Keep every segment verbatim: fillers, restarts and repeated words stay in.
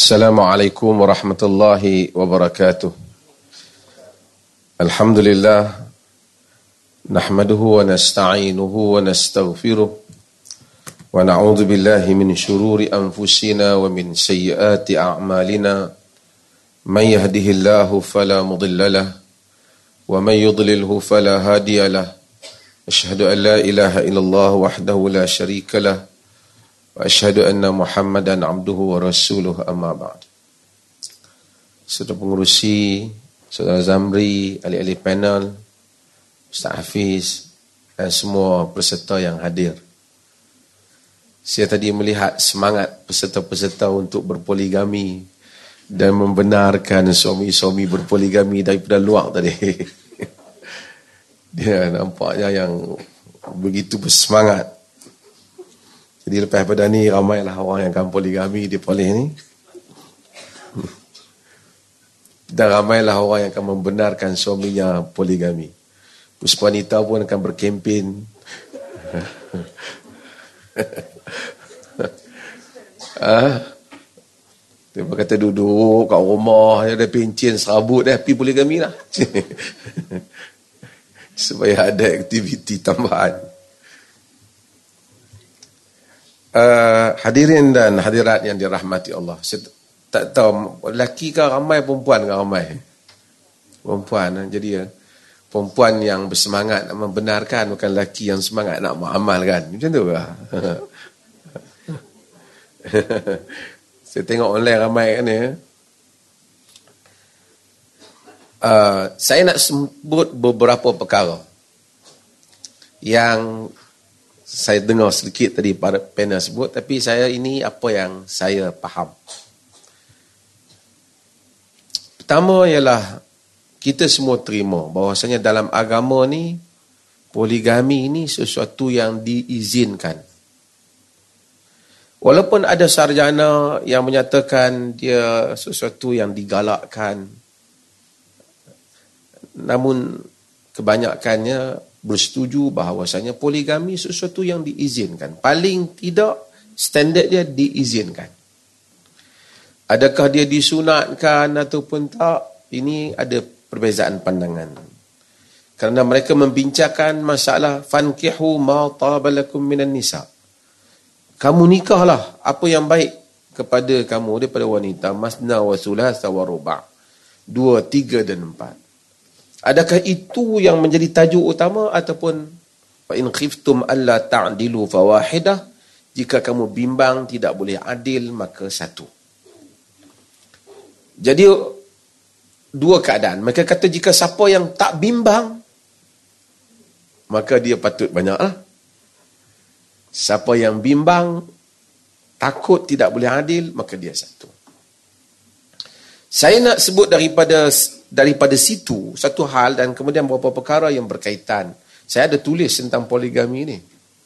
Assalamualaikum warahmatullahi wabarakatuh. Alhamdulillah, nahmaduhu wa nasta'inuhu wa nastaghfiruh wa na'udzu billahi min shururi anfusina wa min sayyiati a'malina. Man yahdihillahu fala mudilla lahu wa man yudlilhu fala hadiya lahu. Asyhadu an la ilaha illallah wahdahu la syarika lahu wa asyhadu anna Muhammadan abduhu wa rasuluh, amma ba'd. Saudara pengurusi, Saudara Zamri, ahli-ahli panel, Ustaz Hafiz dan semua peserta yang hadir. Saya tadi melihat semangat peserta-peserta untuk berpoligami dan membenarkan suami-suami berpoligami daripada luar tadi. Dia nampaknya yang begitu bersemangat. Jadi lepas pada ni ramailah orang yang akan poligami di polis ni. Dan ramailah orang yang akan membenarkan suaminya poligami. Puspanita pun akan berkempen. Ah, dia kata duduk kat rumah, ada pencen serabut dah, pergi poligami lah. Supaya ada aktiviti tambahan. Uh, hadirin dan hadirat yang dirahmati Allah, saya tak tahu lelaki ke ramai, perempuan ke ramai? Perempuan. Jadi ya, perempuan yang bersemangat nak membenarkan, bukan lelaki yang semangat nak mengamalkan. Macam tu ke? Saya tengok online ramai kan ya. Uh, saya nak sebut beberapa perkara yang saya dengar sedikit tadi pada panel sebut, tapi saya ini apa yang saya faham. Pertama ialah kita semua terima bahawasanya dalam agama ni poligami ini sesuatu yang diizinkan. Walaupun ada sarjana yang menyatakan dia sesuatu yang digalakkan, namun kebanyakannya bersetuju bahawasanya poligami sesuatu yang diizinkan. Paling tidak standard dia diizinkan. Adakah dia disunatkan ataupun tak, ini ada perbezaan pandangan. Kerana mereka membincangkan masalah fankihu ma tabalakum minan nisa. Kamu nikahlah apa yang baik kepada kamu daripada wanita, masna wa thulatha wa ruba', dua, tiga dan empat. Adakah itu yang menjadi tajuk utama ataupun fa in khiftum alla ta'dilu fawahidah, jika kamu bimbang tidak boleh adil maka satu. Jadi dua keadaan. Mereka kata jika siapa yang tak bimbang maka dia patut banyaklah. Siapa yang bimbang takut tidak boleh adil maka dia satu. Saya nak sebut daripada daripada situ satu hal dan kemudian beberapa perkara yang berkaitan. Saya ada tulis tentang poligami ni.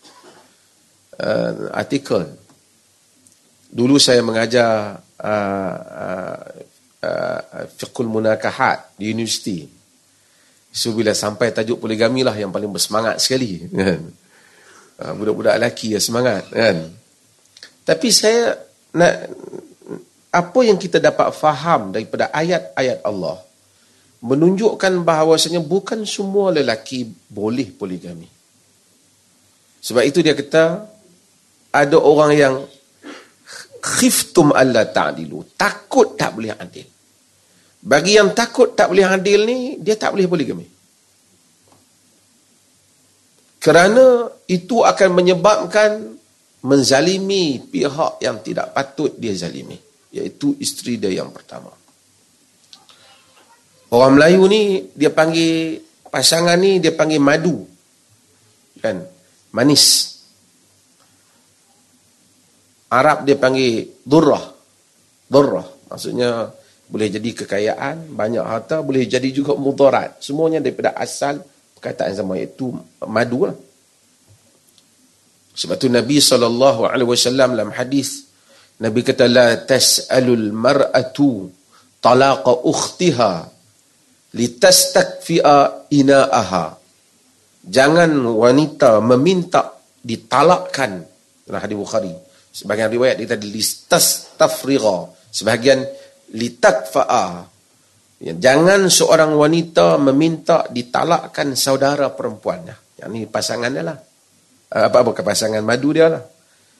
Uh, artikel. Dulu saya mengajar uh, uh, uh, fiqhul munakahat di universiti. So bila sampai tajuk poligami lah yang paling bersemangat sekali. Kan? Uh, budak-budak lelaki ya semangat. Kan? Tapi saya nak, apa yang kita dapat faham daripada ayat-ayat Allah menunjukkan bahawasanya bukan semua lelaki boleh poligami. Sebab itu dia kata ada orang yang khiftum alla ta'dilu, takut tak boleh adil. Bagi yang takut tak boleh adil ni, dia tak boleh poligami. Kerana itu akan menyebabkan menzalimi pihak yang tidak patut dia zalimi, iaitu isteri dia yang pertama. Orang Melayu ni dia panggil pasangan ni dia panggil madu. Kan? Manis. Arab dia panggil durrah. Durrah maksudnya boleh jadi kekayaan, banyak harta, boleh jadi juga mudarat. Semuanya daripada asal perkataan sama, iaitu madu lah. Sebab tu Nabi sallallahu alaihi wasallam dalam hadis Nabi kata la tas'alul mar'atu talaqa ukhtiha litastakfi'a ina'aha. Jangan wanita meminta ditalakkan. Dalam hadis Bukhari, sebagian riwayat dia tadi listastafriga, Sebahagian litakfa'a. Ya, jangan seorang wanita meminta ditalakkan saudara perempuannya. Yang ni pasangan dia lah. Apa bukan pasangan madu dia lah.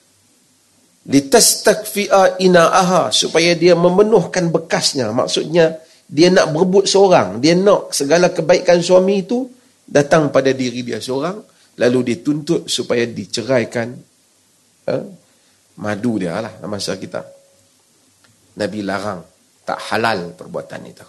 Litastakfi'a ina'aha, supaya dia memenuhkan bekasnya. Maksudnya dia nak berebut seorang, dia nak segala kebaikan suami itu datang pada diri dia seorang, lalu dituntut supaya diceraikan eh, madu dia lah dalam masa kita. Nabi larang, tak halal perbuatan itu.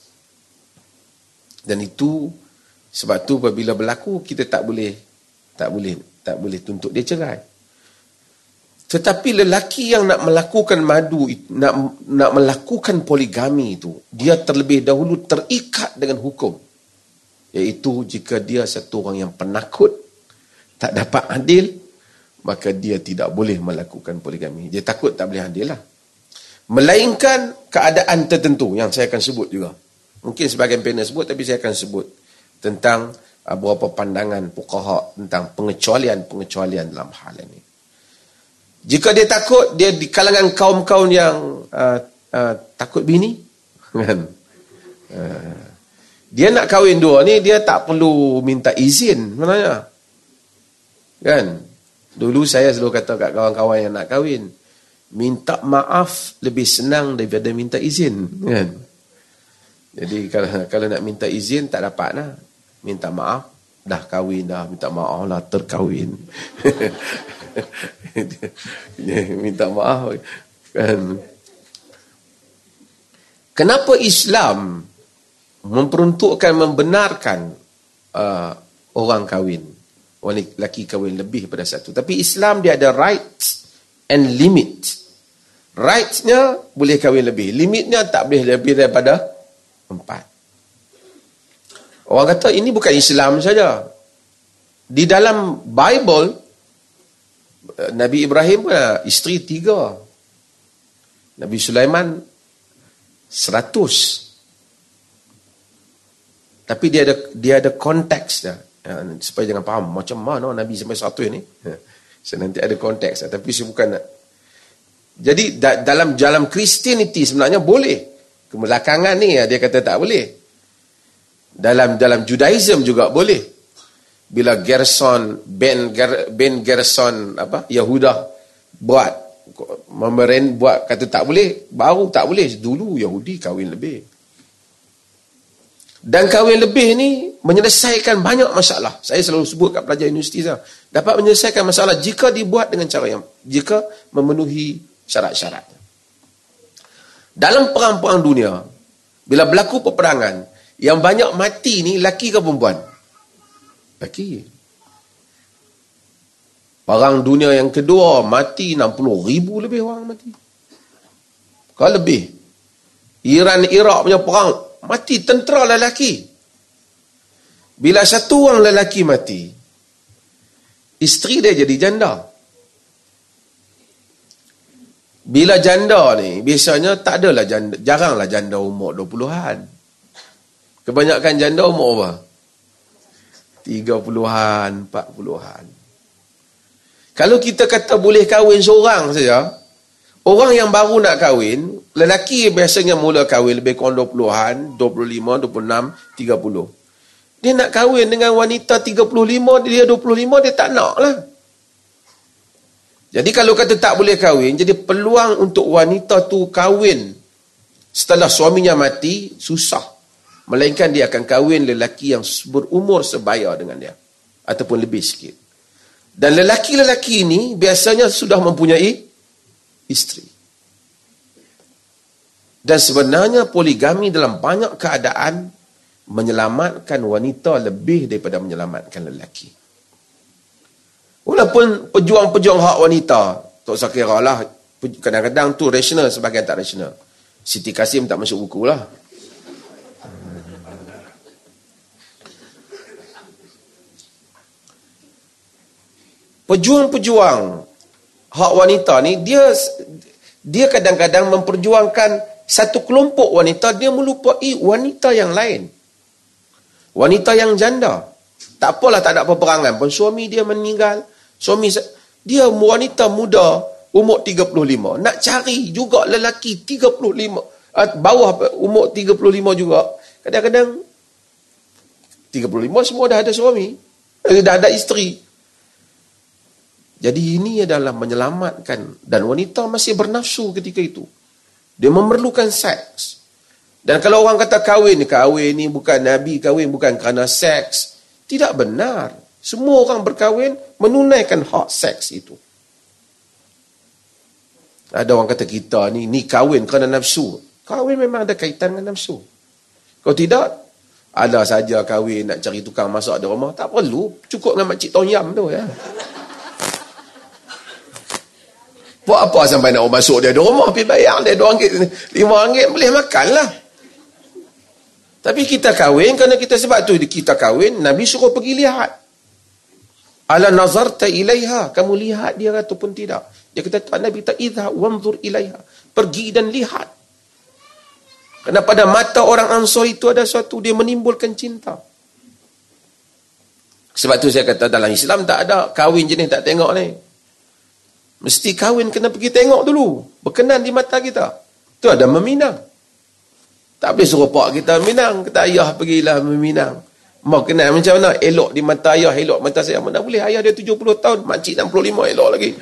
Dan itu sebab tu apabila berlaku kita tak boleh tak boleh tak boleh tuntut dia cerai. Tetapi lelaki yang nak melakukan madu, nak nak melakukan poligami itu, dia terlebih dahulu terikat dengan hukum. Iaitu jika dia satu orang yang penakut, tak dapat adil, maka dia tidak boleh melakukan poligami. Dia takut tak boleh adil lah. Melainkan keadaan tertentu yang saya akan sebut juga. Mungkin sebagian panel sebut, tapi saya akan sebut tentang beberapa pandangan fuqaha tentang pengecualian-pengecualian dalam hal ini. Jika dia takut, dia di kalangan kaum-kaum yang uh, uh, takut bini, kan? Uh, dia nak kahwin dua ni, dia tak perlu minta izin sebenarnya. Kan? Dulu saya selalu kata kat kawan-kawan yang nak kahwin, minta maaf lebih senang daripada minta izin. Kan? Jadi kalau, kalau nak minta izin, tak dapat lah. Minta maaf, dah kahwin dah, minta maaf lah, terkahwin. Minta maaf kan. Kenapa Islam memperuntukkan, membenarkan uh, orang kahwin, wanita lelaki kahwin lebih pada satu? Tapi Islam dia ada rights and limit. Rights-nya boleh kahwin lebih, limitnya tak boleh lebih daripada empat. Orang kata ini bukan Islam saja. Di dalam Bible, Nabi Ibrahim pun isteri tiga. Nabi Sulaiman seratus. Tapi dia ada dia ada konteks dia. Ya, supaya jangan faham macam mana Nabi sampai seratus ni. So, nanti ada konteks. Tapi saya bukan nak. Jadi da, dalam dalam Christianity sebenarnya boleh. Kebelakangan ni dia kata tak boleh. Dalam dalam Judaism juga boleh. Bila Gerson Ben Ger, Ben Gerson apa Yahuda buat memeren buat kata tak boleh, baru tak boleh. Dulu Yahudi kahwin lebih. Dan kahwin lebih ni menyelesaikan banyak masalah. Saya selalu sebut kat pelajar universiti saya, dapat menyelesaikan masalah jika dibuat dengan cara yang, jika memenuhi syarat-syarat. Dalam perang-perang dunia, bila berlaku peperangan, yang banyak mati ni laki ke perempuan? Laki. Perang dunia yang kedua, mati enam puluh ribu lebih orang mati. Kalau lebih. Iran, Iraq punya perang, mati tentera lelaki. Bila satu orang lelaki mati, isteri dia jadi janda. Bila janda ni, biasanya tak adalah janda, jaranglah janda umur dua puluhan. Kebanyakan janda umur apa? tiga puluhan, empat puluhan. Kalau kita kata boleh kahwin seorang saja, orang yang baru nak kahwin, lelaki biasanya mula kahwin lebih kurang dua puluhan, dua puluh lima, dua puluh enam, tiga puluh. Dia nak kahwin dengan wanita tiga puluh lima, dia dua puluh lima, dia tak nak lah. Jadi kalau kata tak boleh kahwin, jadi peluang untuk wanita tu kahwin setelah suaminya mati, susah. Melainkan dia akan kahwin lelaki yang berumur sebaya dengan dia. Ataupun lebih sikit. Dan lelaki-lelaki ini biasanya sudah mempunyai isteri. Dan sebenarnya poligami dalam banyak keadaan menyelamatkan wanita lebih daripada menyelamatkan lelaki. Walaupun pejuang-pejuang hak wanita, tak usah kira lah, kadang-kadang tu rasional, sebagian tak rasional. Siti Kasim tak masuk buku lah. Pejuang-pejuang hak wanita ni, dia dia kadang-kadang memperjuangkan satu kelompok wanita, dia melupai wanita yang lain. Wanita yang janda. Tak apalah tak ada peperangan pun, suami dia meninggal, suami dia wanita muda, umur tiga puluh lima. Nak cari juga lelaki tiga puluh lima, bawah umur tiga puluh lima juga. Kadang-kadang tiga puluh lima semua dah ada suami, dah ada isteri. Jadi ini adalah menyelamatkan, dan wanita masih bernafsu ketika itu. Dia memerlukan seks. Dan kalau orang kata kahwin, kahwin ni bukan Nabi kahwin bukan kerana seks. Tidak benar. Semua orang berkahwin menunaikan hak seks itu. Ada orang kata kita ni, ni kahwin kerana nafsu. Kahwin memang ada kaitan dengan nafsu. Kalau tidak, ada saja kahwin nak cari tukang masak di rumah. Tak perlu. Cukup dengan makcik Tom Yam tu ya. Buat apa sampai nak masuk dia di rumah, pergi bayar dia dua ringgit, lima ringgit, boleh makan lah. Tapi kita kahwin kerana kita, sebab tu kita kahwin, Nabi suruh pergi lihat. Ala nazarta ilaiha, kamu lihat dia ataupun tidak. Dia kata, Nabi kata, idha wanzur ilaiha, pergi dan lihat. Kerana pada mata orang Ansar itu ada sesuatu, dia menimbulkan cinta. Sebab tu saya kata, dalam Islam tak ada kahwin jenis tak tengok ni. Mesti kahwin kena pergi tengok dulu. Berkenan di mata kita. Tu ada meminang. Tak boleh suruh pak kita meminang. Kata ayah pergilah meminang. Mau kenal macam mana? Elok di mata ayah, elok mata saya. Mana boleh, ayah dia tujuh puluh tahun, makcik enam puluh lima, elok lagi.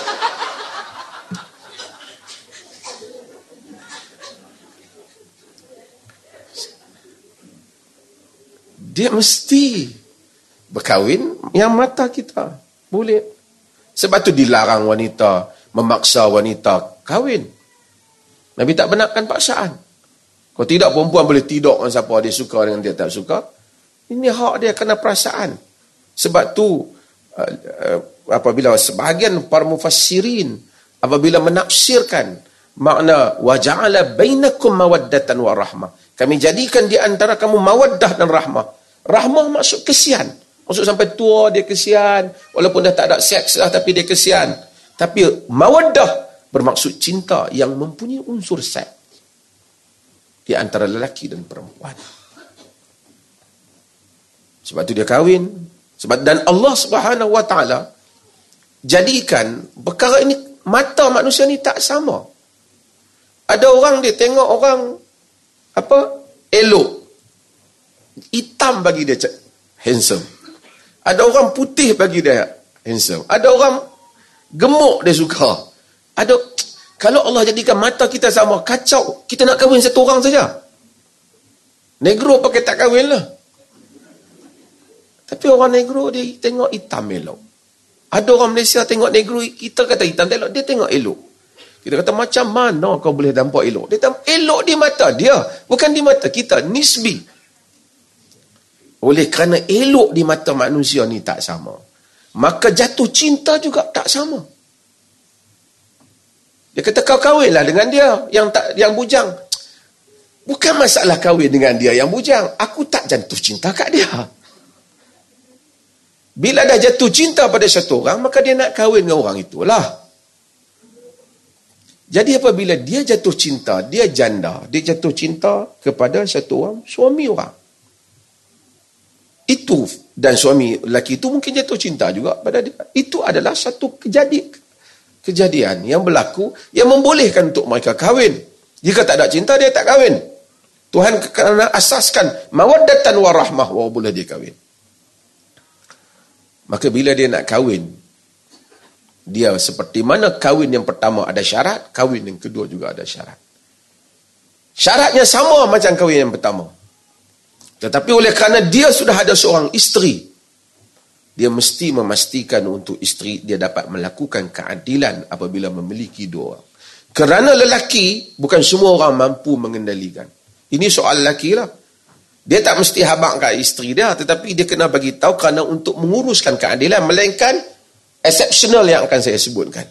Dia mesti berkahwin yang mata kita. Boleh. Sebab tu dilarang wanita, memaksa wanita kahwin. Nabi tak benarkan paksaan. Kalau tidak, perempuan boleh tidur dengan siapa dia suka, dengan dia tak suka. Ini hak dia, kena perasaan. Sebab tu uh, uh, apabila sebahagian para mufassirin apabila menafsirkan makna wa ja'ala bainakum mawaddatan wa rahmah, kami jadikan di antara kamu mawaddah dan rahmah. Rahmah maksud kesian. Maksud sampai tua dia kesian, walaupun dah tak ada seks lah, tapi dia kesian. Tapi mawaddah bermaksud cinta yang mempunyai unsur seks di antara lelaki dan perempuan. Sebab tu dia kahwin. Sebab, dan Allah Subhanahu Wa Taala jadikan perkara ini, mata manusia ni tak sama. Ada orang dia tengok orang apa elok, hitam bagi dia handsome. Ada orang putih bagi dia handsome. Ada orang gemuk dia suka. Ada, kalau Allah jadikan mata kita sama, kacau. Kita nak kahwin satu orang saja. Negro pakai tak kahwin lah. Tapi orang negro dia tengok hitam elok. Ada orang Malaysia tengok negro, kita kata hitam elok, dia tengok elok. Kita kata macam mana kau boleh nampak elok? Dia tengok elok di mata dia, bukan di mata kita, nisbi. Oleh kerana elok di mata manusia ni tak sama, maka jatuh cinta juga tak sama. Dia kata kau kahwinlah dengan dia yang tak, yang bujang. Bukan masalah kahwin dengan dia yang bujang, aku tak jatuh cinta kat dia. Bila dah jatuh cinta pada satu orang, maka dia nak kahwin dengan orang itulah. Jadi apabila dia jatuh cinta, dia janda, dia jatuh cinta kepada satu orang, suami orang. Itu, dan suami lelaki itu mungkin jatuh cinta juga pada dia. Itu adalah satu kejadian, kejadian yang berlaku yang membolehkan untuk mereka kahwin. Jika tak ada cinta, dia tak kahwin. Tuhan kerana asaskan mawaddatan wa rahmah, wa boleh dia kahwin. Maka bila dia nak kahwin, dia seperti mana kahwin yang pertama ada syarat, kahwin yang kedua juga ada syarat. Syaratnya sama macam kahwin yang pertama. Tetapi oleh kerana dia sudah ada seorang isteri, dia mesti memastikan untuk isteri dia dapat melakukan keadilan apabila memiliki dua orang. Kerana lelaki, bukan semua orang mampu mengendalikan. Ini soal lelaki lah. Dia tak mesti habaq kat isteri dia, tetapi dia kena bagi tahu kerana untuk menguruskan keadilan, melainkan exceptional yang akan saya sebutkan.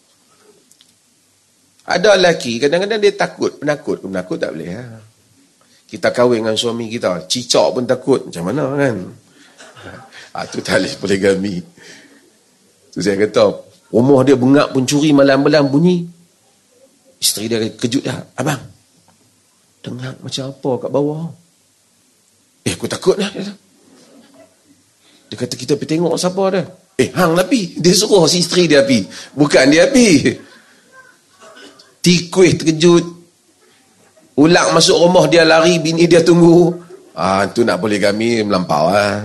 Ada lelaki, kadang-kadang dia takut, penakut. Penakut tak boleh. Ha? Kita kahwin dengan suami kita, cicak pun takut. Macam mana kan? Ha, tu tali poligami. Tu saya kata, rumah dia bengak pun curi malam-malam bunyi. Isteri dia kejut dah. Abang, dengar macam apa kat bawah? Eh, aku takut lah. Dia kata, kita pergi tengok siapa dia. Eh, hang lah pi. Dia suruh si isteri dia pi. Bukan dia pi. tikus terkejut, ulang masuk rumah dia lari, bini dia tunggu. Ah, tu nak poligami melampau ah.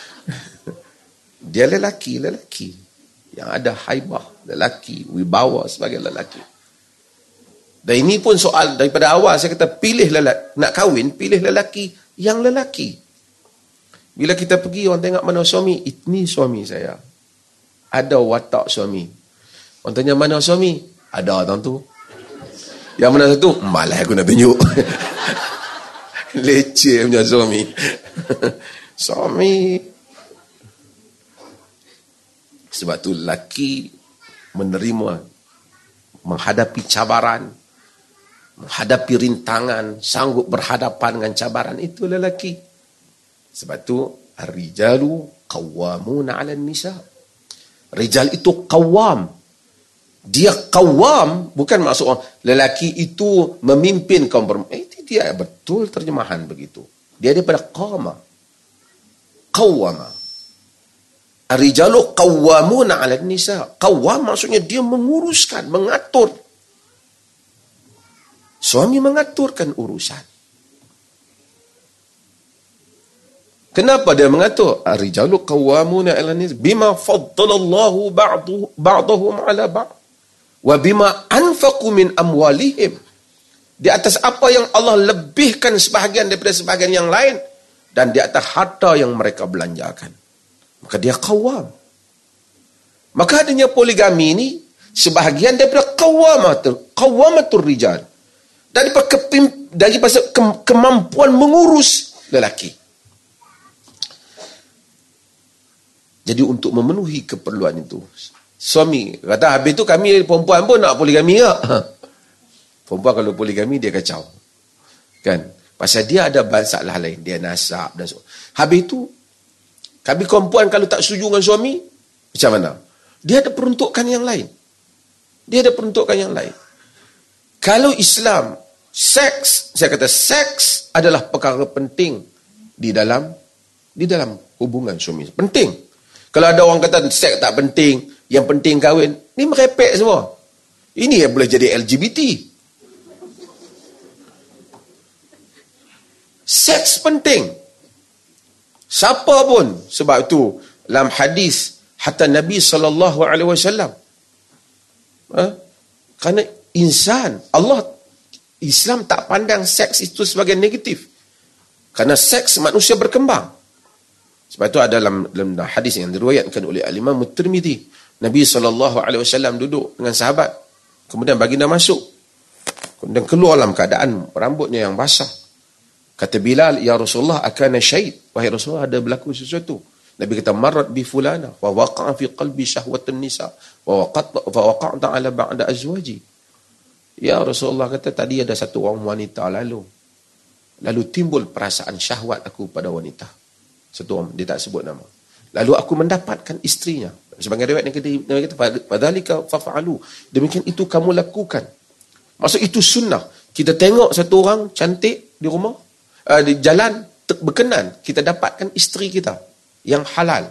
Dia lelaki, lelaki yang ada haibah, lelaki, wibawa sebagai lelaki. Dan ini pun soal daripada awal saya kata, pilih lelaki, nak kahwin, pilih lelaki yang lelaki. Bila kita pergi, orang tengok mana suami, ini suami saya. Ada watak suami. Orang tanya mana suami? Ada orang tu. Yang mana satu? Malah aku nak tunjuk. Leceh punya suami. Suami. Sebab tu lelaki menerima, menghadapi cabaran, menghadapi rintangan, sanggup berhadapan dengan cabaran, itu lelaki. Sebab tu ar-rijalu qawwamuna 'alan nisa. Rijal itu qawwam. Dia qawwam bukan maksud orang lelaki itu memimpin kaum perempuan. Eh, itu dia betul terjemahan begitu. Dia daripada qama. Qawwama. Ar-rijalu qawwamuna 'alan nisa. Qawwam maksudnya dia menguruskan, mengatur. Suami mengaturkan urusan. Kenapa dia mengatur? Ar-rijalu qawwamuna 'alan nisa bima faddalallahu ba'du ba'dahum 'ala ba'd wa bima anfaqu min amwalihim. Di atas apa yang Allah lebihkan sebahagian daripada sebahagian yang lain, dan di atas harta yang mereka belanjakan. Maka dia qawwam. Maka adanya poligami ini sebahagian daripada qawwamatul qawwamatur rijal. Daripada kepim, daripada ke, kemampuan mengurus lelaki. Jadi untuk memenuhi keperluan itu, suami kata, habis tu kami perempuan pun nak poligami tak? Perempuan kalau poligami dia kacau. Kan? Pasal dia ada masalah lain, dia nasab dan so. Habis tu kami perempuan kalau tak setuju dengan suami, macam mana? Dia ada peruntukan yang lain. Dia ada peruntukan yang lain. Kalau Islam, seks, saya kata seks adalah perkara penting di dalam di dalam hubungan suami. Penting. Kalau ada orang kata seks tak penting, yang penting kahwin, ni merepek semua. Ini yang boleh jadi L G B T. Seks penting. Siapa pun. Sebab itu dalam hadis hatta Nabi sallallahu alaihi wasallam, ha? Kerana insan, Allah, Islam tak pandang seks itu sebagai negatif. Kerana seks manusia berkembang. Sebab itu ada dalam, dalam hadis yang diriwayatkan oleh Al-Imam At-Tirmidzi, Nabi sallallahu alaihi wasallam duduk dengan sahabat, kemudian baginda masuk, kemudian keluar dalam keadaan rambutnya yang basah. Kata Bilal, ya Rasulullah, akana syait, wahai Rasulullah, ada berlaku sesuatu. Nabi kata, marrat bi fulana wa waqa'a fi qalbi syahwatun nisa wa waqa'ta fa waqa'ta ala ba'da azwaji. Ya Rasulullah kata, tadi ada satu orang wanita lalu lalu timbul perasaan syahwat aku pada wanita. Satu orang, dia tak sebut nama. Lalu aku mendapatkan isterinya. Sebagai riwayat yang kata, fadzalika faf'alu. Demikian itu kamu lakukan. Maksud itu sunnah. Kita tengok satu orang cantik di rumah, uh, di jalan berkenan, kita dapatkan isteri kita yang halal.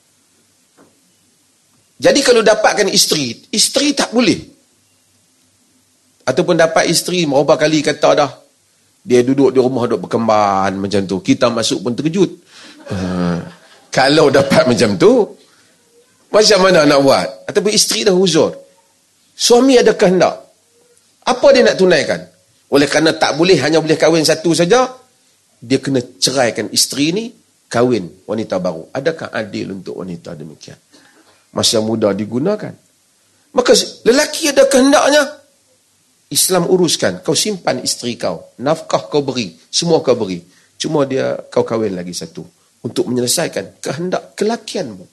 Jadi kalau dapatkan isteri, isteri tak boleh. Ataupun dapat isteri berapa kali kata dah, dia duduk di rumah duduk berkemban macam tu, kita masuk pun terkejut. Uh, kalau dapat macam tu, macam mana nak buat? Ataupun isteri dah huzur, suami ada kehendak, apa dia nak tunaikan? Oleh kerana tak boleh, hanya boleh kahwin satu saja, dia kena ceraikan isteri ni, kahwin wanita baru. Adakah adil untuk wanita demikian? Masa muda digunakan. Maka lelaki ada kehendaknya, Islam uruskan, kau simpan isteri kau, nafkah kau beri, semua kau beri, cuma dia kau kahwin lagi satu untuk menyelesaikan kehendak kelakianmu.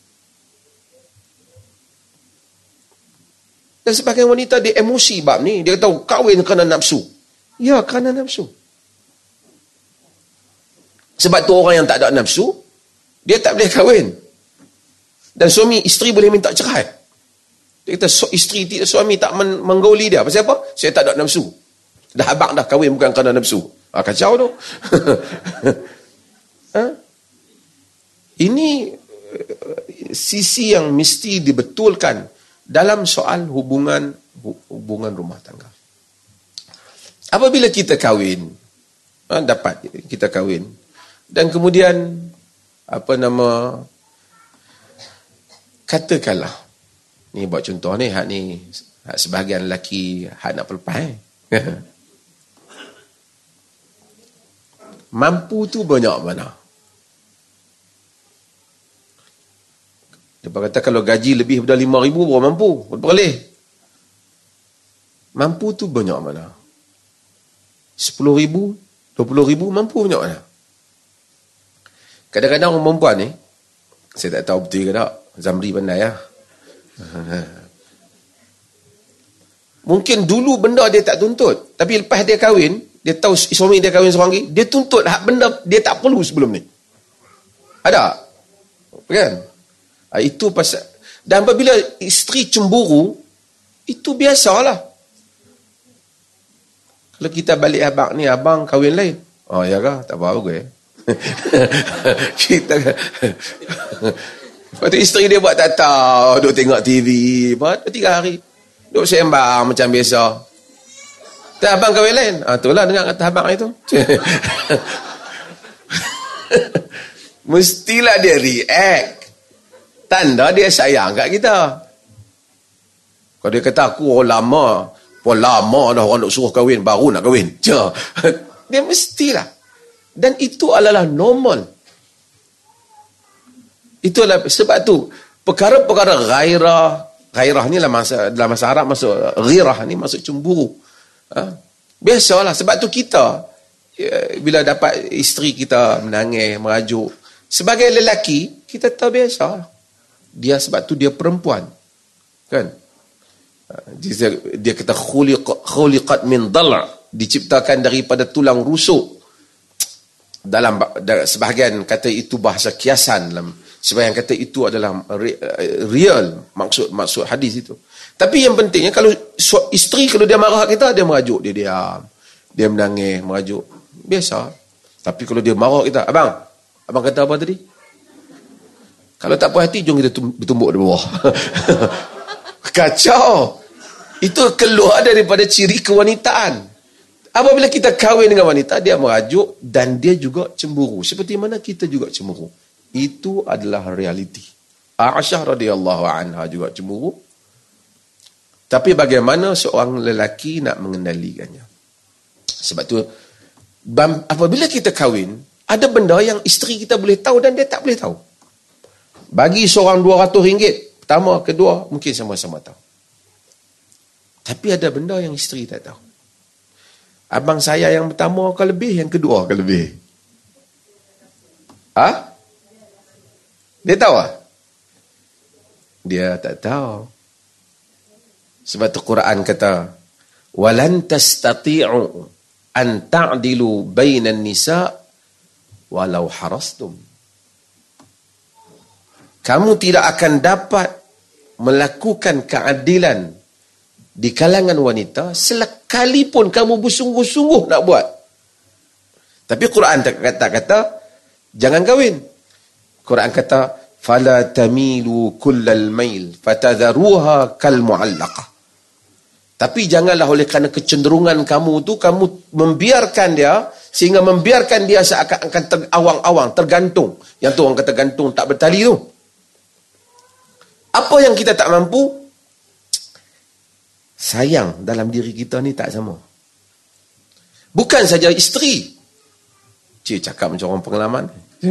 Dan sebagai wanita dia emosi bab ni, dia tahu kahwin kerana nafsu. Ya, kerana nafsu. Sebab tu orang yang tak ada nafsu, dia tak boleh kahwin. Dan suami, isteri boleh minta cerai. Dia kata, so, isteri, suami tak men- menggoli dia. Pasal apa? Saya tak ada nafsu. Dah abang dah kahwin bukan kerana nafsu. Ah, kacau tu. Ha? Ini sisi yang mesti dibetulkan dalam soal hubungan hubungan rumah tangga. apabila kita kahwin, ha, dapat kita kahwin, dan kemudian apa nama, katakanlah ni buat contoh ni, hak ni hak sebahagian lelaki hak nak pelepas eh. Mampu tu banyak mana? Dia kata kalau gaji lebih daripada lima ribu baru mampu, boleh. Mampu tu banyak mana? sepuluh ribu, dua puluh ribu mampu banyak mana? Kadang-kadang orang perempuan ni, saya tak tahu betul ke tak, Zamri pandai ya. Mungkin dulu benda dia tak tuntut, tapi lepas dia kahwin, dia tahu suami dia kahwin seorang lagi, dia tuntut hak benda dia tak perlu sebelum ni. Ada? Kan? Itu pasal, dan apabila isteri cemburu, itu biasalah. Kalau kita balik abang ni, abang kahwin lain. Oh ya kah? Tak apa ke? Kita lepas tu isteri dia buat tak tahu, duduk tengok T V buat tiga hari, duduk sembang macam biasa. Tak, abang kahwin lain. Ah, itulah dengar kata abang itu. Mestilah dia react, tanda dia sayang kat kita. Kalau dia kata aku orang lama, pun lama dah orang nak suruh kahwin, baru nak kahwin, dia mestilah. Dan itu adalah normal. Itulah sebab tu perkara-perkara ghairah, ghairah ni lah masa, dalam masa Arab masuk ghirah ni masuk cemburu. Ha? Biasalah, sebab tu kita ya, bila dapat isteri kita menangis, merajuk, sebagai lelaki kita tahu biasa. Dia sebab tu dia perempuan. Kan? Dia, dia kata khuliqat khuliqat min dal', diciptakan daripada tulang rusuk. Dalam sebahagian kata itu bahasa kiasan, dalam sebahagian kata itu adalah real maksud maksud hadis itu. Tapi yang pentingnya kalau isteri kalau dia marah kita, dia merajuk, dia diam, dia menangis, merajuk, biasa. Tapi kalau dia marah kita, abang, abang kata apa tadi? Kalau tak puas hati, jom kita bertumbuk di bawah. Kacau. Itu keluar daripada ciri kewanitaan. Apabila kita kahwin dengan wanita, dia merajuk dan dia juga cemburu. Seperti mana kita juga cemburu. Itu adalah realiti. Aisyah radhiyallahu anha juga cemburu. Tapi bagaimana seorang lelaki nak mengendalikannya? Sebab tu, apabila kita kahwin, ada benda yang isteri kita boleh tahu dan dia tak boleh tahu. Bagi seorang dua ratus ringgit, pertama, kedua, mungkin sama-sama tahu. Tapi ada benda yang isteri tak tahu. Abang saya yang pertama akan lebih, yang kedua akan lebih. Ha? Dia tahu ah? Dia tak tahu. Sebab tu Quran kata, "Walan tastati'u an ta'dilu bainan nisa' walau harastum." Kamu tidak akan dapat melakukan keadilan di kalangan wanita sekalipun kamu bersungguh-sungguh nak buat. Tapi Quran tak kata, kata jangan kahwin. Quran kata fala tamilu kullal mail fatadharuha kal mu'allaqah. Tapi janganlah oleh kerana kecenderungan kamu tu kamu membiarkan dia sehingga membiarkan dia seakan-akan terawang-awang, tergantung. Yang tu orang kata gantung tak bertali tu. Apa yang kita tak mampu, sayang dalam diri kita ni tak sama. Bukan saja isteri. Cik cakap macam orang pengalaman.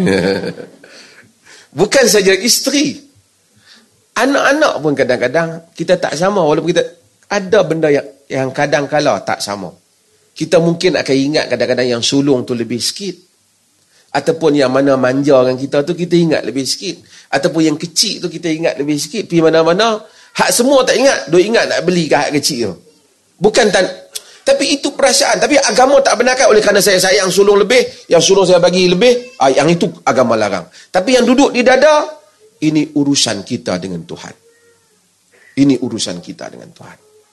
Bukan saja isteri. Anak-anak pun kadang-kadang kita tak sama. Walaupun kita ada benda yang, yang kadang-kala tak sama. Kita mungkin akan ingat kadang-kadang yang sulung tu lebih sikit. Ataupun yang mana manja dengan kita tu kita ingat lebih sikit. Ataupun yang kecil tu kita ingat lebih sikit. Pergi mana-mana, hak semua tak ingat. Duk ingat nak beli ke hak kecil tu. Bukan tan tapi itu perasaan. Tapi agama tak benarkan oleh kerana saya sayang sulung lebih, yang sulung saya bagi lebih, ah, yang itu agama larang. Tapi yang duduk di dada, ini urusan kita dengan Tuhan. Ini urusan kita dengan Tuhan.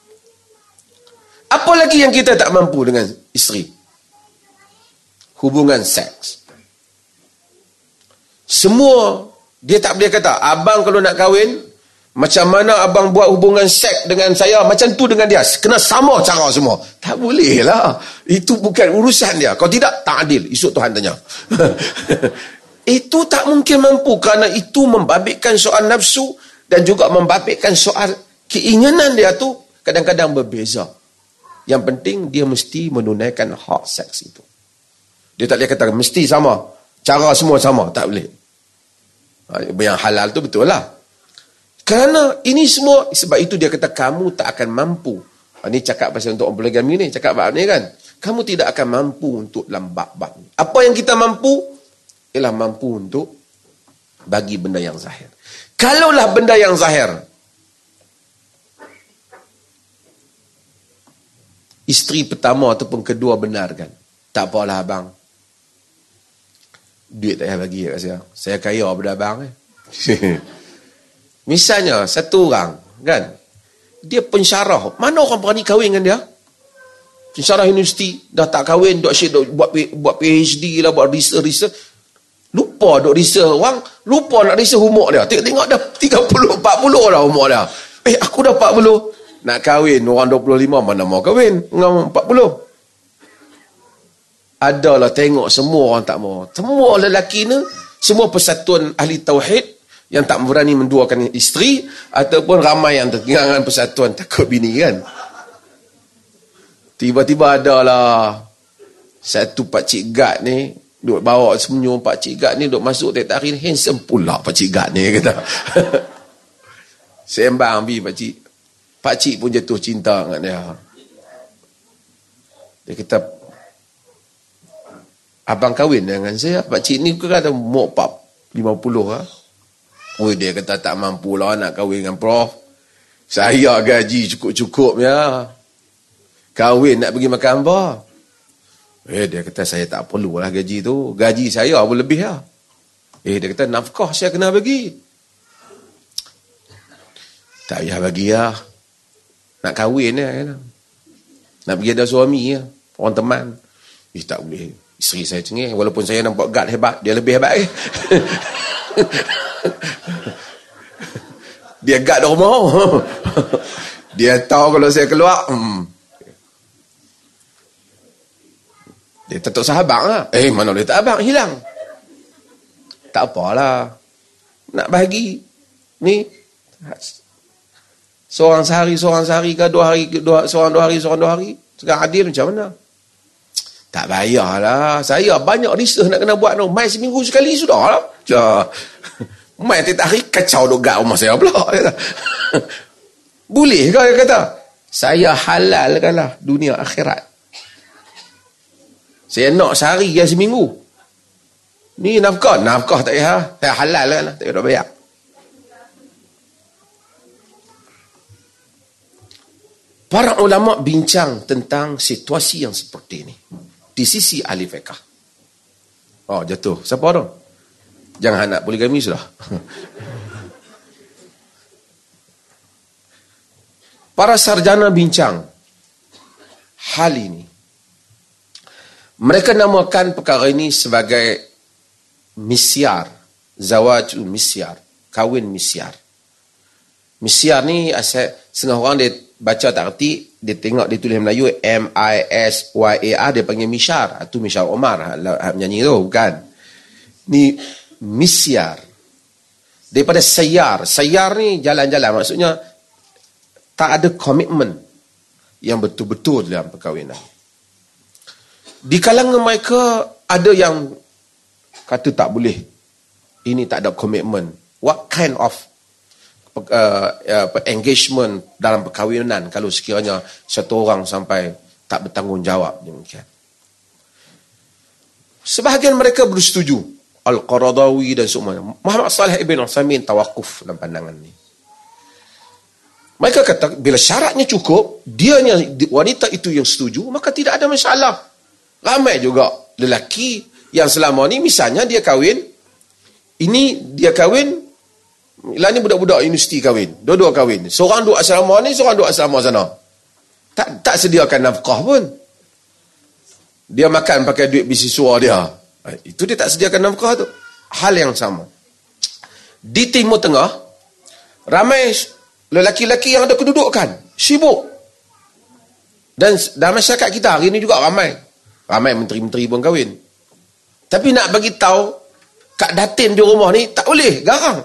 Apa lagi yang kita tak mampu dengan isteri? Hubungan seks. Semua, dia tak boleh kata, abang kalau nak kahwin, Macam mana abang buat hubungan seks dengan saya, macam tu dengan dia. Kena sama cara semua. Tak boleh lah. Itu bukan urusan dia. Kalau tidak, tak adil. Esok Tuhan tanya. Itu tak mungkin mampu. Kerana itu membabitkan soal nafsu dan juga membabitkan soal keinginan dia tu kadang-kadang berbeza. Yang penting dia mesti menunaikan hak seks itu. Dia tak boleh kata mesti sama. Cara semua sama. Tak boleh. Yang halal tu betul lah. Kerana ini semua, sebab itu dia kata kamu tak akan mampu. Ini cakap pasal untuk orang poligami ni, cakap bab ni kan. Kamu tidak akan mampu untuk dalam bab-bab ni. Apa yang kita mampu, ialah mampu untuk bagi benda yang zahir. Kalaulah benda yang zahir, isteri pertama ataupun kedua benarkan, tak apalah abang. Duit tak payah bagi kat saya. Saya kaya pada abang eh. Misalnya, satu orang, kan, dia pensyarah. Mana orang berani kahwin dengan dia? Pensyarah universiti, dah tak kahwin, duk asyik, duk buat, buat PhD lah, buat research-research. Lupa duk research orang, lupa nak research umur dia. Tengok-tengok dah tiga puluh, empat puluh dah umur dia. Eh, aku dah empat puluh. Nak kahwin, orang dua puluh lima, mana mau kahwin? Dengan empat puluh. Adalah tengok semua orang tak mau. Semua lelaki ni, semua persatuan ahli tauhid, yang tak berani menduakan isteri, ataupun ramai yang tertinggalkan persatuan takut bini kan. Tiba-tiba adalah satu pakcik gad ni duk bawa senyum, pakcik gad ni duk masuk tiap hari ni, handsome pula pakcik gad ni kata. Sembang bi pakcik. Pakcik pun jatuh cinta dengan dia. Dia kata, abang kahwin dengan saya. Pakcik ni kata umur lima puluh lah. Oh, dia kata tak mampu lah nak kahwin dengan Prof. Saya gaji cukup-cukup ya. Kahwin nak pergi makan apa? Eh, dia kata saya tak perlu lah gaji tu. Gaji saya pun lebih lah. Eh, dia kata nafkah saya kena bagi. Tak payah bagi lah. Nak kahwin lah. Kan? Nak pergi ada suami lah. Orang teman. Eh, tak boleh. Isteri saya cengih. Walaupun saya nampak gad hebat, dia lebih hebat eh. Dia gad dah rumah. Dia tahu kalau saya keluar, hmm. dia tetap sahabat lah. Eh, mana boleh tak abang, hilang. Tak apalah. Nak bagi ni seorang sehari, seorang sehari ke dua hari, dua, seorang dua hari, seorang dua hari. Sekarang adil macam mana? Tak payahlah. Saya banyak research nak kena buat tu. Mai seminggu sekali sudah lah. Mai tiap hari kacau duk gad rumah saya pula. Boleh ke dia kata? Saya halalkanlah dunia akhirat. Saya nak sehari ke seminggu. Ni nafkah. Nafkah tak payah. Saya halalkanlah. Tak payah bayar. Para ulama bincang tentang situasi yang seperti ini. Di sisi ahli fiqh. Oh, jatuh. Siapa tu? Jangan nak poligami sudah. Para sarjana bincang hal ini. Mereka namakan perkara ini sebagai misyar. Zawaj misyar. Kahwin misyar. Misyar ni asal setengah orang dia baca tak erti, dia tengok dia tulis Melayu M I S Y A R, dia panggil misyar. Itu Misyar Omar menyanyi tu, bukan. Ni misyar. Daripada sayar. Sayar ni jalan-jalan. Maksudnya tak ada komitmen yang betul-betul dalam perkahwinan. Di kalangan mereka ada yang kata tak boleh. Ini tak ada komitmen. What kind of uh, uh, engagement dalam perkahwinan kalau sekiranya satu orang sampai tak bertanggungjawab demikian. Sebahagian mereka bersetuju. Al-Qaradawi dan semuanya. Muhammad Salih Ibn Utsaimin tawakuf dalam pandangan ni. Mereka kata, bila syaratnya cukup, dianya, wanita itu yang setuju, maka tidak ada masalah. Ramai juga lelaki yang selama ni, misalnya dia kahwin, ini dia kahwin, lah ni budak-budak universiti kahwin, dua-dua kahwin. Seorang duduk asrama ni, seorang duduk asrama sana. Tak tak sediakan nafkah pun. Dia makan pakai duit beasiswa dia. Itu dia tak sediakan nafkah tu. Hal yang sama. Di Timur Tengah, Ramai lelaki-lelaki yang ada kedudukan, sibuk. Dan dalam masyarakat kita hari ni juga ramai. Ramai menteri-menteri pun kahwin. Tapi nak bagi tahu Kak Datin di rumah ni tak boleh, garang.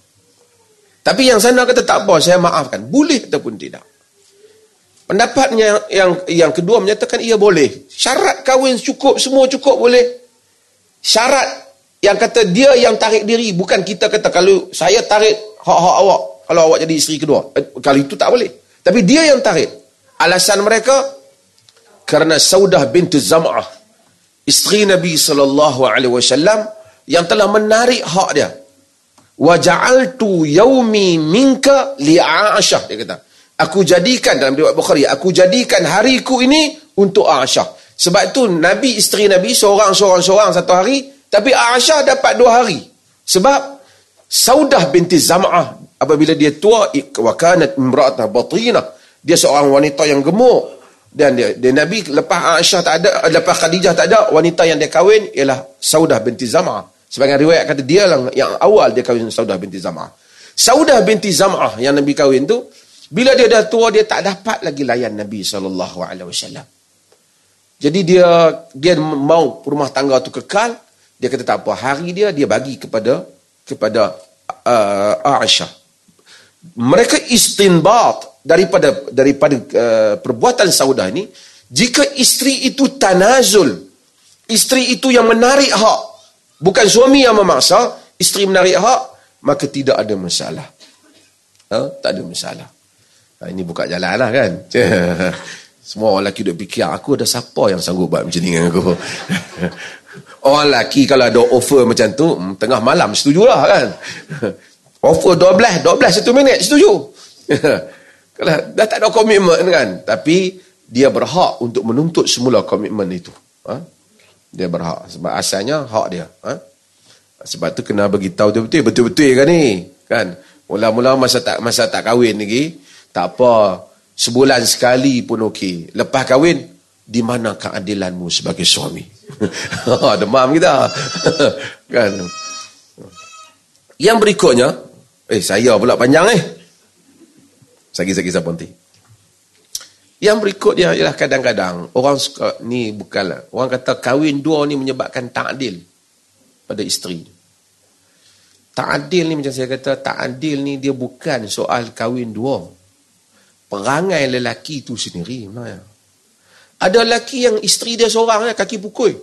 Tapi yang sana kata tak apa, saya maafkan. Boleh ataupun tidak. Pendapatnya yang yang kedua menyatakan ia boleh. Syarat kahwin cukup, semua cukup boleh. Syarat yang kata dia yang tarik diri, bukan kita kata kalau saya tarik hak-hak awak, kalau awak jadi isteri kedua. Kalau itu tak boleh. Tapi dia yang tarik. Alasan mereka kerana Saudah binti Zam'ah, isteri Nabi sallallahu alaihi wasallam yang telah menarik hak dia. Wa ja'altu yaumi minka li Aisyah, dia kata. Aku jadikan, dalam riwayat Bukhari, aku jadikan hariku ini untuk Aisyah. Sebab itu Nabi, isteri Nabi seorang-seorang-seorang satu hari, tapi Aisyah dapat dua hari. Sebab Saudah binti Zam'ah apabila dia tua, wa kanat imra'atan batinah, dia seorang wanita yang gemuk. Dan dia, dia Nabi lepas Aisyah tak ada, lepas Khadijah tak ada, wanita yang dia kahwin ialah Saudah binti Zam'ah. Sebagian riwayat kata dia lah yang awal dia kahwin Saudah binti Zam'ah. Saudah binti Zam'ah yang Nabi kahwin tu, bila dia dah tua, dia tak dapat lagi layan Nabi sallallahu alaihi wasallam. Jadi dia dia mau rumah tangga tu kekal. Dia kata tak apa, hari dia dia bagi kepada kepada uh, Aisyah. Mereka istinbat daripada daripada uh, perbuatan Saudah ini, jika isteri itu tanazul, isteri itu yang menarik hak, bukan suami yang memaksa, isteri menarik hak, maka tidak ada masalah. Ha? Tak ada masalah. Ha, ini buka jalan lah kan. Semua orang lelaki duk fikir, aku ada siapa yang sanggup buat macam ni dengan aku. Orang lelaki kalau ada offer macam tu, tengah malam setujulah kan. Offer dua belas, dua belas satu minit, setuju. Kalau dah tak ada komitmen kan. Tapi dia berhak untuk menuntut semula komitmen itu. Ha? Dia berhak. Sebab asalnya hak dia. Ha? Sebab tu kena beritahu betul-betul. Betul-betul kan ni. Kan? Mula-mula masa tak masa tak kahwin lagi, tak apa. Sebulan sekali pun okey. Lepas kahwin, di mana keadilanmu sebagai suami? Demam kita. Kan? Yang berikutnya, eh saya pula panjang eh. Sagi-sagi berhenti. Yang berikutnya ialah kadang-kadang orang suka ni, bukanlah orang kata kahwin dua ni menyebabkan tak adil pada isteri. Tak adil ni macam saya kata, tak adil ni dia bukan soal kahwin dua. Perangai lelaki tu sendiri. Mana? Ada lelaki yang isteri dia seorang kaki pukul.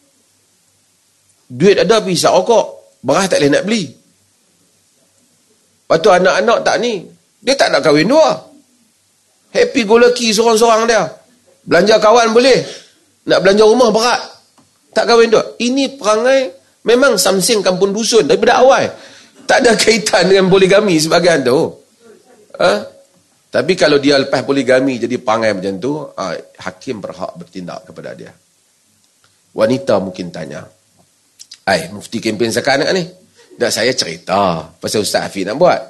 Duit ada pergi isap rokok, beras tak boleh nak beli. Lepas tu anak-anak tak ni, dia tak nak kahwin dua. Happy go lucky seorang-seorang dia. Belanja kawan boleh, nak belanja rumah berat. Tak kahwin dua. Ini perangai memang samsing kampung dusun daripada awal. Tak ada kaitan dengan poligami sebagian tu. Ha? Tapi kalau dia lepas poligami jadi perangai macam tu, ha, hakim berhak bertindak kepada dia. Wanita mungkin tanya, "Ai, mufti kempen sekarang ni? Dah saya cerita pasal Ustaz Hafiz nak buat."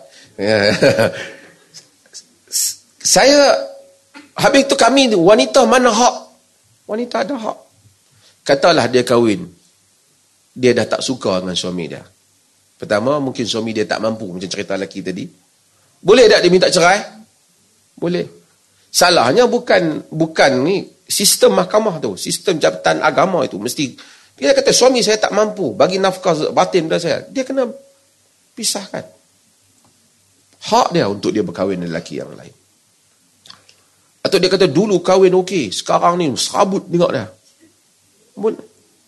Saya, habis tu kami, wanita mana hak? Wanita ada hak. Katalah dia kahwin, dia dah tak suka dengan suami dia. Pertama, mungkin suami dia tak mampu, macam cerita lelaki tadi. Boleh tak dia minta cerai? Boleh. Salahnya bukan bukan ni sistem mahkamah tu, sistem jabatan agama itu. Mesti dia kata suami saya tak mampu bagi nafkah batin pada saya, dia kena pisahkan. Hak dia untuk dia berkahwin dengan lelaki yang lain. Atau dia kata dulu kahwin okey, sekarang ni serabut tengok dia. Boleh.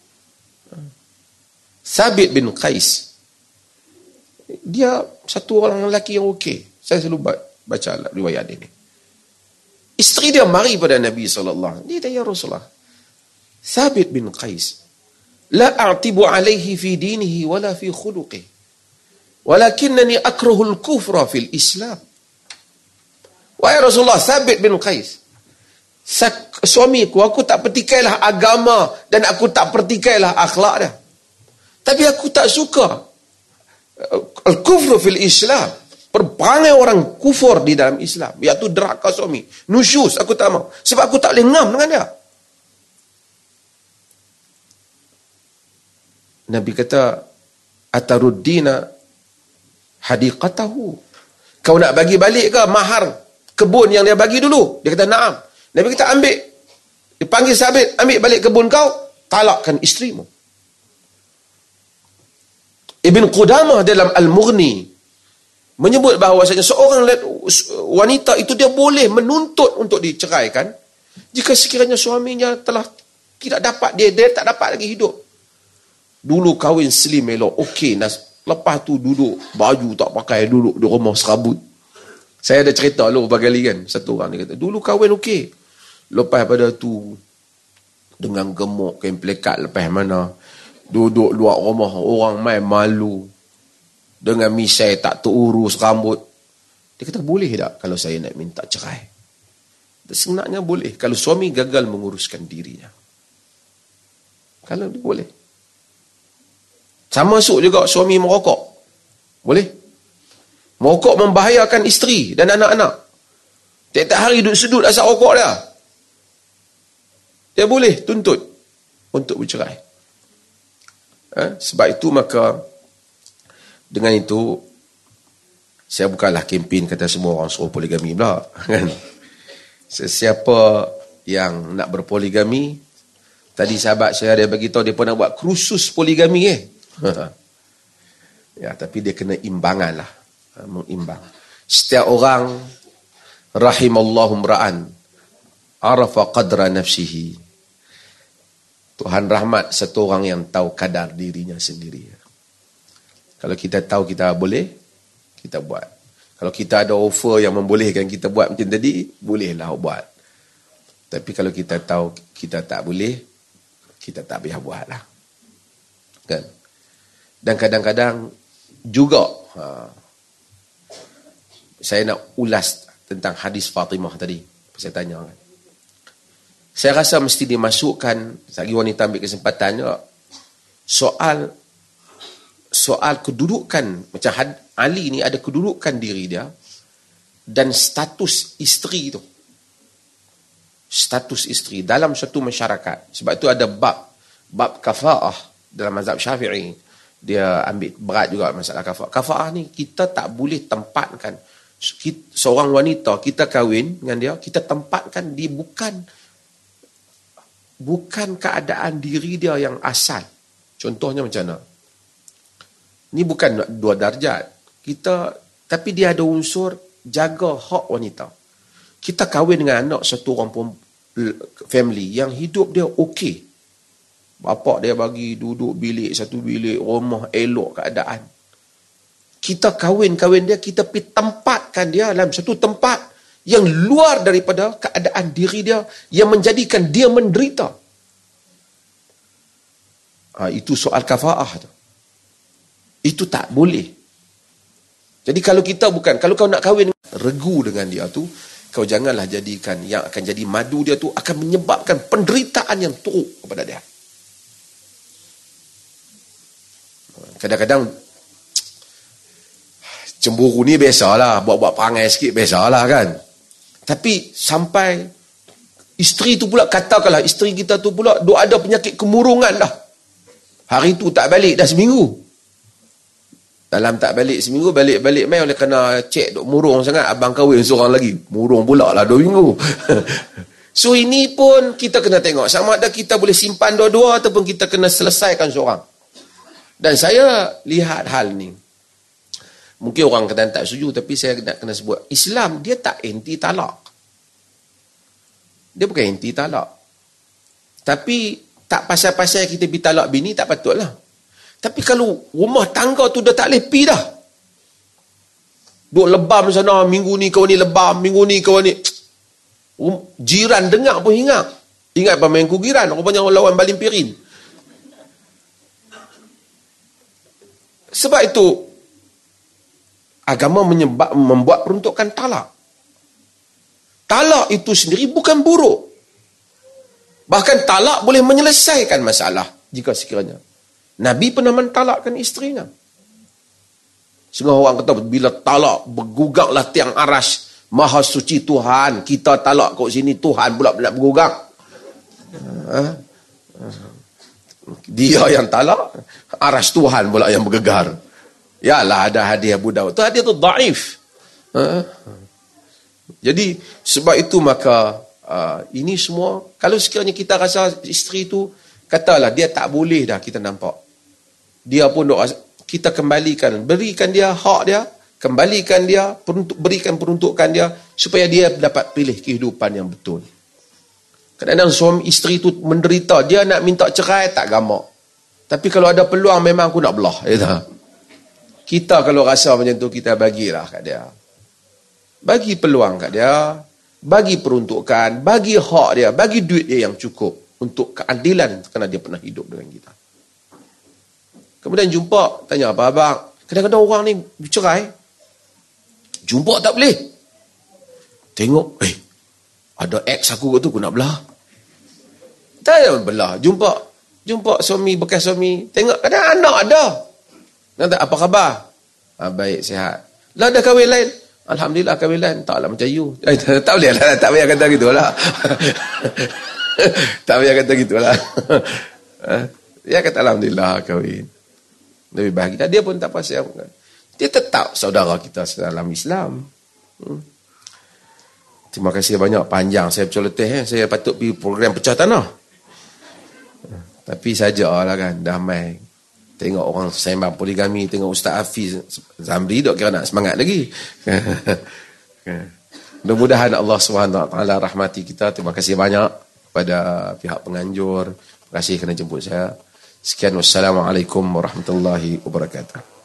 Sabit bin Qais, dia satu orang lelaki yang okey. Saya selalu baca riwayat ini. Isteri dia mari pada Nabi sallallahu alaihi wasallam. Dia tanya, "Ya Rasulullah, Sabit bin Qais, la a'tibu alaihi fi dinihi wala fi khuluqihi, walakinnani akrahu al-kufra fil Islam." Wahai Rasulullah, Sabit bin Qais, suamiku, aku tak pertikailah agama dan aku tak pertikailah akhlak dia. Tapi aku tak suka al-kufru fil Islam, perangai orang kufur di dalam Islam, iaitu derhaka suami, nusyus, aku tak mau. Sebab aku tak boleh ngam dengan dia. Nabi kata, "Ataruddina hadiqatahu." Kau nak bagi balik ke mahar kebun yang dia bagi dulu? Dia kata, na'am. Nabi kata, ambil. Dia panggil Sabit, ambil balik kebun kau, talakkan isterimu. Ibn Qudamah dalam Al-Mughni menyebut bahawasanya seorang wanita itu dia boleh menuntut untuk diceraikan jika sekiranya suaminya telah tidak dapat, dia, dia tak dapat lagi hidup. Dulu kahwin slim elok, okey, lepas tu duduk, baju tak pakai, duduk di rumah serabut. Saya ada cerita lu berbagai kali kan, satu orang dia kata, dulu kahwin okey, lepas pada tu dengan gemuk, kain plekat, lepas mana duduk luar rumah, orang main malu, dengan misai tak terurus rambut. Dia kata, boleh tak kalau saya nak minta cerai? Sebenarnya boleh, kalau suami gagal menguruskan dirinya. Kalau dia boleh. Sama masuk juga suami merokok. Boleh. Merokok membahayakan isteri dan anak-anak. Tiap-tiap hari duduk sedut asap rokok dia. Dia boleh tuntut untuk bercerai. Ha? Sebab itu maka dengan itu saya bukanlah kempen kata semua orang suruh poligami pula, kan? Sesiapa yang nak berpoligami, tadi sahabat saya dia bagi tahu dia pun nak buat kursus poligami eh. Ya, tapi dia kena imbangan lah, mengimbang. Setiap orang rahimallahu mra'an arafa qadra nafsihi. Tuhan rahmat satu orang yang tahu kadar dirinya sendiri. Kalau kita tahu kita boleh, kita buat. Kalau kita ada offer yang membolehkan kita buat macam tadi, bolehlah buat. Tapi kalau kita tahu kita tak boleh, kita tak payah buat lah. Kan? Dan kadang-kadang juga, ha, saya nak ulas tentang hadis Fatimah tadi. Saya tanya kan. Saya rasa mesti dimasukkan, lagi wanita ambil kesempatan juga, soal soal kedudukan, macam Ali ni ada kedudukan diri dia dan status isteri tu. Status isteri dalam satu masyarakat. Sebab itu ada bab bab kafa'ah dalam mazhab Syafi'i. Dia ambil berat juga masalah kafa'ah. Kafa'ah ni kita tak boleh tempatkan seorang wanita, kita kahwin dengan dia, kita tempatkan dia bukan bukan keadaan diri dia yang asal. Contohnya macam mana? Ni bukan dua darjat. Kita, tapi dia ada unsur jaga hak wanita. Kita kahwin dengan anak satu orang pun family yang hidup dia okey. Bapak dia bagi duduk bilik, satu bilik, rumah elok keadaan. Kita kahwin-kahwin dia, kita pergi tempatkan dia dalam satu tempat yang luar daripada keadaan diri dia, yang menjadikan dia menderita. Ha, itu soal kafa'ah tu. Itu tak boleh. Jadi kalau kita bukan, kalau kau nak kahwin, regu dengan dia tu, kau janganlah jadikan yang akan jadi madu dia tu akan menyebabkan penderitaan yang teruk kepada dia. Kadang-kadang cemburu ni biasalah, buat-buat perangai sikit biasalah kan. Tapi sampai isteri tu pula, katakanlah isteri kita tu pula duk ada penyakit kemurungan dah. Hari tu tak balik dah seminggu. Dalam tak balik seminggu, balik-balik mai oleh kena cek duk murung sangat, abang kahwin seorang lagi. Murung pula lah dua minggu. So ini pun kita kena tengok sama ada kita boleh simpan dua-dua ataupun kita kena selesaikan seorang. Dan saya lihat hal ni. Mungkin orang kata tak setuju, tapi saya nak kena sebut. Islam dia tak anti talak. Dia bukan anti talak. Tapi tak pasal-pasal kita pergi talak bini tak patutlah. Tapi kalau rumah tangga tu dah tak boleh pergi dah. Duk lebam sana, minggu ni kau ni lebam, minggu ni kau ni. Jiran dengar pun ingat. Ingat pemain kugiran, rupanya lawan baling pirin. Sebab itu agama menyebab, membuat peruntukan talak. Talak itu sendiri bukan buruk. Bahkan talak boleh menyelesaikan masalah jika sekiranya. Nabi pernah mentalakkan isterinya. Sehingga orang kata bila talak bergugaklah tiang aras, maha suci Tuhan, kita talak kat sini, Tuhan pula nak bergugak. Ha? Dia yang talak, aras Tuhan pula yang bergegar. Yalah ada hadiah Abu Daud. Tu hadiah tu dhaif. Ha? Jadi sebab itu maka uh, ini semua, kalau sekiranya kita rasa isteri tu, katalah dia tak boleh dah kita nampak, dia pun doa, kita kembalikan, berikan dia hak dia, kembalikan dia, peruntuk, berikan peruntukan dia supaya dia dapat pilih kehidupan yang betul. Kadang-kadang suami isteri tu menderita, dia nak minta cerai tak gamak, tapi kalau ada peluang memang aku nak belah. Kita kalau rasa macam tu, kita bagilah kat dia, bagi peluang kat dia, bagi peruntukan, bagi hak dia, bagi duit dia yang cukup untuk keadilan, kerana dia pernah hidup dengan kita. Kemudian jumpa, tanya apa abang, kadang-kadang orang ni bercerai, jumpa tak boleh, tengok, eh ada ex aku tu, aku nak belah. Tak ada belah. Jumpa jumpa suami, bekas suami, tengok kadang anak ada, kata apa khabar? Ah, baik, sihat. Lah dah kahwin lain, alhamdulillah kahwin lain. Taklah macam you. Eh, tak boleh lah, tak payah kata gitulah. Tak payah kata gitulah. Dia kata alhamdulillah kahwin, lebih bahagia. Dia pun tak pasal, dia tetap saudara kita dalam Islam. Hmm. Terima kasih banyak, panjang saya bercoloteh, eh. Saya patut pergi program pecah tanah, tapi sajalah kan, dah mai tengok orang sembang poligami, tengok Ustaz Hafiz Zamri dok kira nak semangat lagi. Mudah-mudahan Allah Subhanahu Wa Taala rahmati kita. Terima kasih banyak kepada pihak penganjur, terima kasih kerana jemput saya. Sekian, wassalamualaikum warahmatullahi wabarakatuh.